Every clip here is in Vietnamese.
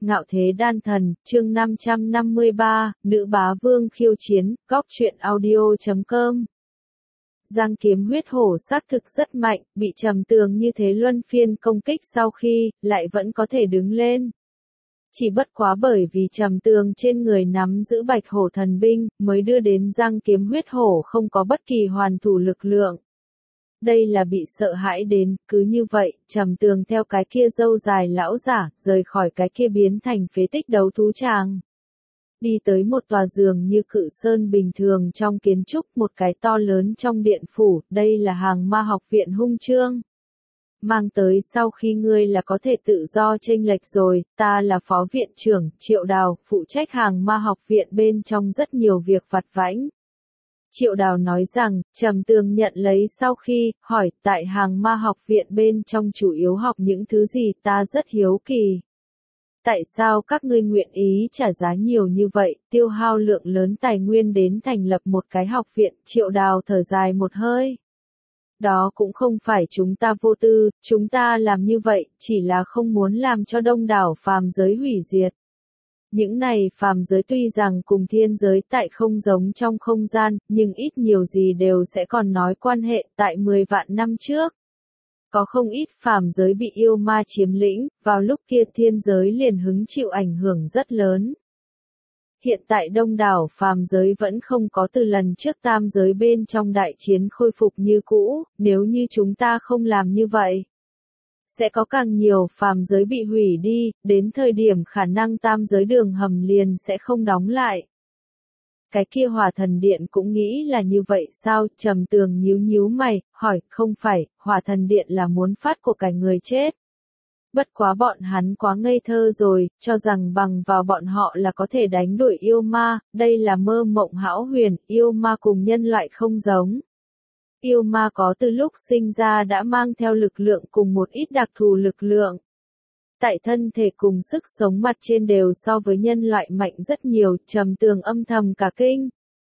Ngạo thế đan thần, chương 553, nữ bá vương khiêu chiến, góc truyện audio.com. Giang kiếm huyết hổ xác thực rất mạnh, bị Trầm Tường như thế luân phiên công kích sau khi, lại vẫn có thể đứng lên. Chỉ bất quá bởi vì Trầm Tường trên người nắm giữ bạch hổ thần binh, mới đưa đến Giang kiếm huyết hổ không có bất kỳ hoàn thủ lực lượng. Đây là bị sợ hãi đến, cứ như vậy, Trầm Tường theo cái kia râu dài lão giả, rời khỏi cái kia biến thành phế tích đấu thú tràng. Đi tới một tòa giường như cự sơn bình thường trong kiến trúc, một cái to lớn trong điện phủ, đây là hàng ma học viện hung chương. Mang tới sau khi ngươi là có thể tự do chênh lệch rồi, ta là phó viện trưởng, Triệu Đào, phụ trách hàng ma học viện bên trong rất nhiều việc vặt vãnh. Triệu Đào nói rằng, Trầm Tường nhận lấy sau khi, hỏi, tại hàng ma học viện bên trong chủ yếu học những thứ gì, ta rất hiếu kỳ. Tại sao các ngươi nguyện ý trả giá nhiều như vậy, tiêu hao lượng lớn tài nguyên đến thành lập một cái học viện, Triệu Đào thở dài một hơi. Đó cũng không phải chúng ta vô tư, chúng ta làm như vậy, chỉ là không muốn làm cho đông đảo phàm giới hủy diệt. Những này phàm giới tuy rằng cùng thiên giới tại không giống trong không gian, nhưng ít nhiều gì đều sẽ còn nói quan hệ tại 10 vạn năm trước. Có không ít phàm giới bị yêu ma chiếm lĩnh, vào lúc kia thiên giới liền hứng chịu ảnh hưởng rất lớn. Hiện tại đông đảo phàm giới vẫn không có từ lần trước tam giới bên trong đại chiến khôi phục như cũ, nếu như chúng ta không làm như vậy. Sẽ có càng nhiều phàm giới bị hủy đi, đến thời điểm khả năng tam giới đường hầm liền sẽ không đóng lại. Cái kia Hỏa Thần Điện cũng nghĩ là như vậy sao? Trầm Tường nhíu nhíu mày, hỏi, không phải, Hỏa Thần Điện là muốn phát của cái người chết. Bất quá bọn hắn quá ngây thơ rồi, cho rằng bằng vào bọn họ là có thể đánh đuổi yêu ma, đây là mơ mộng hão huyền, yêu ma cùng nhân loại không giống. Yêu ma có từ lúc sinh ra đã mang theo lực lượng cùng một ít đặc thù lực lượng. Tại thân thể cùng sức sống mặt trên đều so với nhân loại mạnh rất nhiều, Trầm Tường âm thầm cả kinh.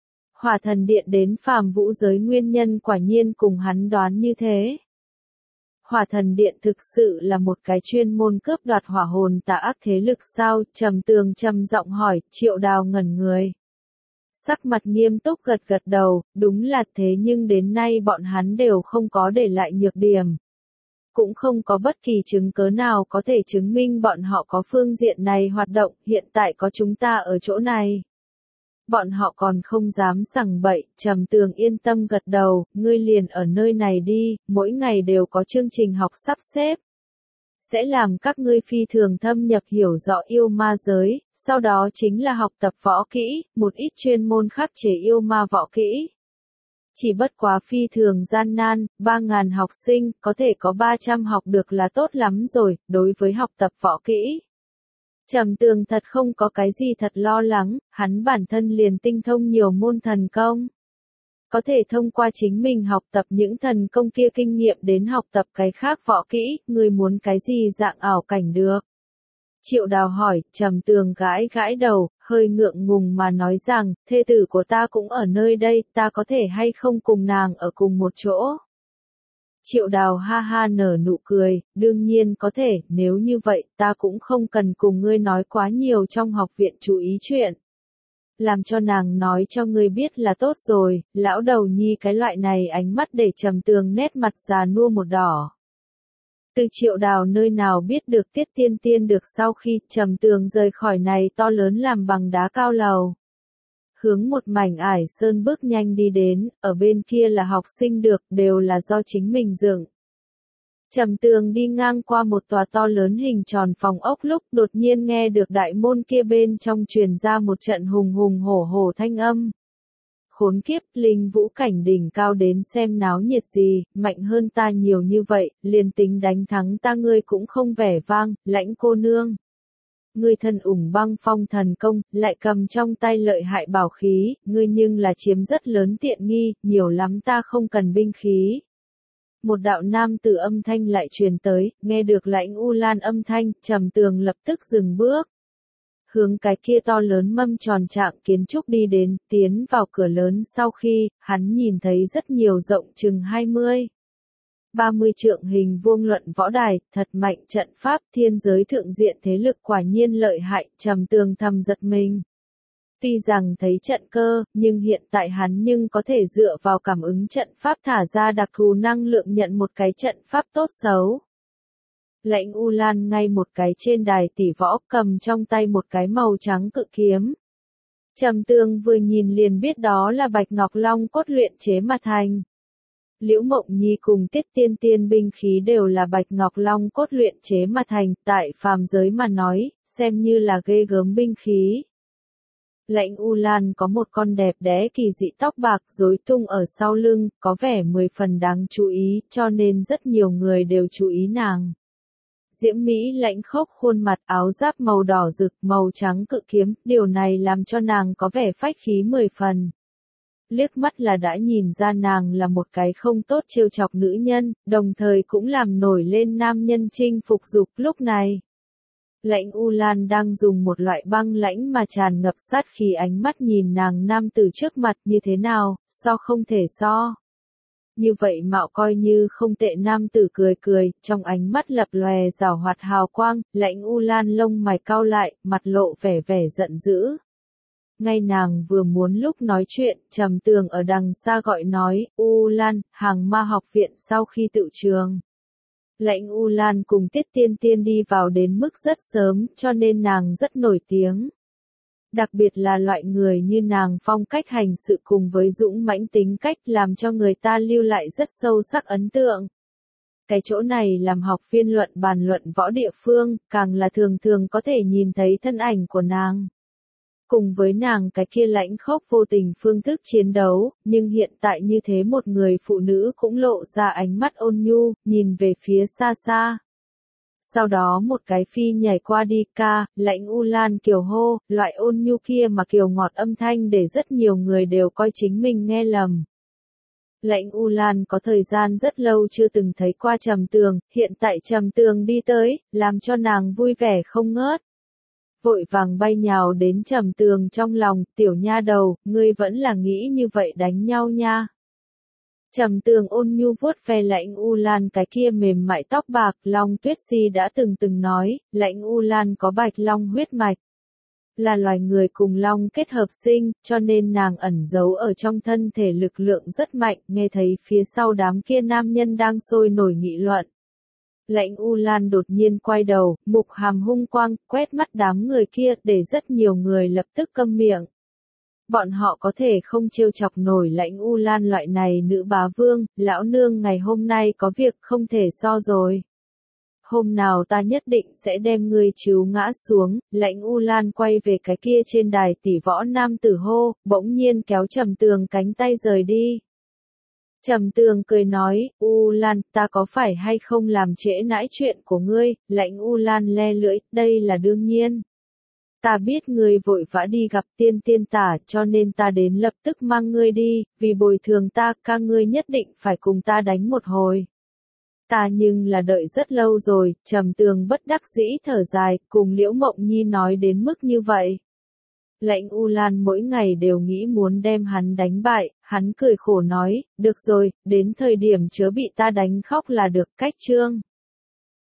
Hỏa Thần Điện đến phàm vũ giới nguyên nhân quả nhiên cùng hắn đoán như thế. Hỏa Thần Điện thực sự là một cái chuyên môn cướp đoạt hỏa hồn tà ác thế lực sao? Trầm Tường trầm giọng hỏi, Triệu Đào ngẩn người. Sắc mặt nghiêm túc gật gật đầu, đúng là thế nhưng đến nay bọn hắn đều không có để lại nhược điểm. Cũng không có bất kỳ chứng cớ nào có thể chứng minh bọn họ có phương diện này hoạt động, hiện tại có chúng ta ở chỗ này. Bọn họ còn không dám sằng bậy, Trầm Tường yên tâm gật đầu, ngươi liền ở nơi này đi, mỗi ngày đều có chương trình học sắp xếp. Sẽ làm các ngươi phi thường thâm nhập hiểu rõ yêu ma giới, sau đó chính là học tập võ kỹ, một ít chuyên môn khắc chế yêu ma võ kỹ. Chỉ bất quá phi thường gian nan, 3.000 học sinh, có thể có 300 học được là tốt lắm rồi, đối với học tập võ kỹ. Trầm Tường thật không có cái gì thật lo lắng, hắn bản thân liền tinh thông nhiều môn thần công. Có thể thông qua chính mình học tập những thần công kia kinh nghiệm đến học tập cái khác võ kỹ, người muốn cái gì dạng ảo cảnh được. Triệu Đào hỏi, Trầm Tường gãi gãi đầu, hơi ngượng ngùng mà nói rằng, thê tử của ta cũng ở nơi đây, ta có thể hay không cùng nàng ở cùng một chỗ. Triệu Đào ha ha nở nụ cười, đương nhiên có thể, nếu như vậy, ta cũng không cần cùng ngươi nói quá nhiều trong học viện chú ý chuyện. Làm cho nàng nói cho ngươi biết là tốt rồi, lão đầu nhi cái loại này ánh mắt để Trầm Tường nét mặt già nua một đỏ. Từ Triệu Đào nơi nào biết được Tiết Tiên Tiên được sau khi Trầm Tường rời khỏi này to lớn làm bằng đá cao lầu. Hướng một mảnh ải sơn bước nhanh đi đến, ở bên kia là học sinh được, đều là do chính mình dựng. Trầm Tường đi ngang qua một tòa to lớn hình tròn phòng ốc lúc đột nhiên nghe được đại môn kia bên trong truyền ra một trận hùng hùng hổ hổ thanh âm. Khốn kiếp, linh vũ cảnh đỉnh cao đến xem náo nhiệt gì, mạnh hơn ta nhiều như vậy, liền tính đánh thắng ta ngươi cũng không vẻ vang, lãnh cô nương. Ngươi thần ủng băng phong thần công, lại cầm trong tay lợi hại bảo khí, ngươi nhưng là chiếm rất lớn tiện nghi, nhiều lắm ta không cần binh khí. Một đạo nam tử âm thanh lại truyền tới, nghe được lãnh U Lan âm thanh, Trầm Tường lập tức dừng bước. Hướng cái kia to lớn mâm tròn trạng kiến trúc đi đến, tiến vào cửa lớn sau khi, hắn nhìn thấy rất nhiều rộng chừng 20. 30 trượng hình vuông luận võ đài, thật mạnh trận pháp, thiên giới thượng diện thế lực quả nhiên lợi hại, Trầm Tường thầm giật mình. Tuy rằng thấy trận cơ, nhưng hiện tại hắn nhưng có thể dựa vào cảm ứng trận pháp thả ra đặc thù năng lượng nhận một cái trận pháp tốt xấu. Lãnh U Lan ngay một cái trên đài tỷ võ cầm trong tay một cái màu trắng cự kiếm. Trầm Tường vừa nhìn liền biết đó là Bạch Ngọc Long cốt luyện chế mà thành. Liễu Mộng Nhi cùng Tiết Tiên Tiên binh khí đều là Bạch Ngọc Long cốt luyện chế mà thành, tại phàm giới mà nói, xem như là ghê gớm binh khí. Lãnh U Lan có một con đẹp đẽ kỳ dị tóc bạc rối tung ở sau lưng, có vẻ 10 phần đáng chú ý, cho nên rất nhiều người đều chú ý nàng. Diễm Mỹ lãnh khốc khuôn mặt, áo giáp màu đỏ rực, màu trắng cự kiếm, điều này làm cho nàng có vẻ phách khí 10 phần. Liếc mắt là đã nhìn ra nàng là một cái không tốt trêu chọc nữ nhân, đồng thời cũng làm nổi lên nam nhân chinh phục dục lúc này. Lãnh U Lan đang dùng một loại băng lãnh mà tràn ngập sát khí ánh mắt nhìn nàng nam tử trước mặt như thế nào, so không thể so. Như vậy mạo coi như không tệ, nam tử cười cười, trong ánh mắt lập lòe rào hoạt hào quang, Lãnh U Lan lông mày cau lại, mặt lộ vẻ vẻ giận dữ. Ngay nàng vừa muốn lúc nói chuyện, Trầm Tường ở đằng xa gọi nói, U Lan, hàng ma học viện sau khi tự trường. Lãnh U Lan cùng Tiết Tiên Tiên đi vào đến mức rất sớm, cho nên nàng rất nổi tiếng. Đặc biệt là loại người như nàng phong cách hành sự cùng với dũng mãnh tính cách làm cho người ta lưu lại rất sâu sắc ấn tượng. Cái chỗ này làm học viên bàn luận võ địa phương, càng là thường thường có thể nhìn thấy thân ảnh của nàng. Cùng với nàng cái kia lãnh khốc vô tình phương thức chiến đấu, nhưng hiện tại như thế một người phụ nữ cũng lộ ra ánh mắt ôn nhu, nhìn về phía xa xa. Sau đó một cái phi nhảy qua đi ca, Lãnh U Lan kiều hô, loại ôn nhu kia mà kiều ngọt âm thanh để rất nhiều người đều coi chính mình nghe lầm. Lãnh U Lan có thời gian rất lâu chưa từng thấy qua Trầm Tường, hiện tại Trầm Tường đi tới, làm cho nàng vui vẻ không ngớt. Vội vàng bay nhào đến Trầm Tường trong lòng, tiểu nha đầu, ngươi vẫn là nghĩ như vậy đánh nhau nha. Trầm Tường ôn nhu vuốt ve Lãnh U Lan cái kia mềm mại tóc bạc, Long Tuyết Si đã từng nói, Lãnh U Lan có bạch long huyết mạch. Là loài người cùng long kết hợp sinh, cho nên nàng ẩn giấu ở trong thân thể lực lượng rất mạnh, nghe thấy phía sau đám kia nam nhân đang sôi nổi nghị luận. Lãnh U Lan đột nhiên quay đầu, mục hàm hung quang, quét mắt đám người kia, để rất nhiều người lập tức câm miệng. Bọn họ có thể không trêu chọc nổi Lãnh U Lan loại này nữ bá vương, lão nương ngày hôm nay có việc không thể so rồi. Hôm nào ta nhất định sẽ đem ngươi chiếu ngã xuống, Lãnh U Lan quay về cái kia trên đài tỷ võ nam tử hô, bỗng nhiên kéo Trầm Tường cánh tay rời đi. Trầm Tường cười nói, U Lan, ta có phải hay không làm trễ nãi chuyện của ngươi, Lãnh U Lan le lưỡi, đây là đương nhiên. Ta biết ngươi vội vã đi gặp tiên tiên tả cho nên ta đến lập tức mang ngươi đi, vì bồi thường ta, ca ngươi nhất định phải cùng ta đánh một hồi. Ta nhưng là đợi rất lâu rồi, Trầm Tường bất đắc dĩ thở dài, cùng Liễu Mộng Nhi nói đến mức như vậy. Lãnh U Lan mỗi ngày đều nghĩ muốn đem hắn đánh bại, hắn cười khổ nói, được rồi, đến thời điểm chớ bị ta đánh khóc là được, cách chương.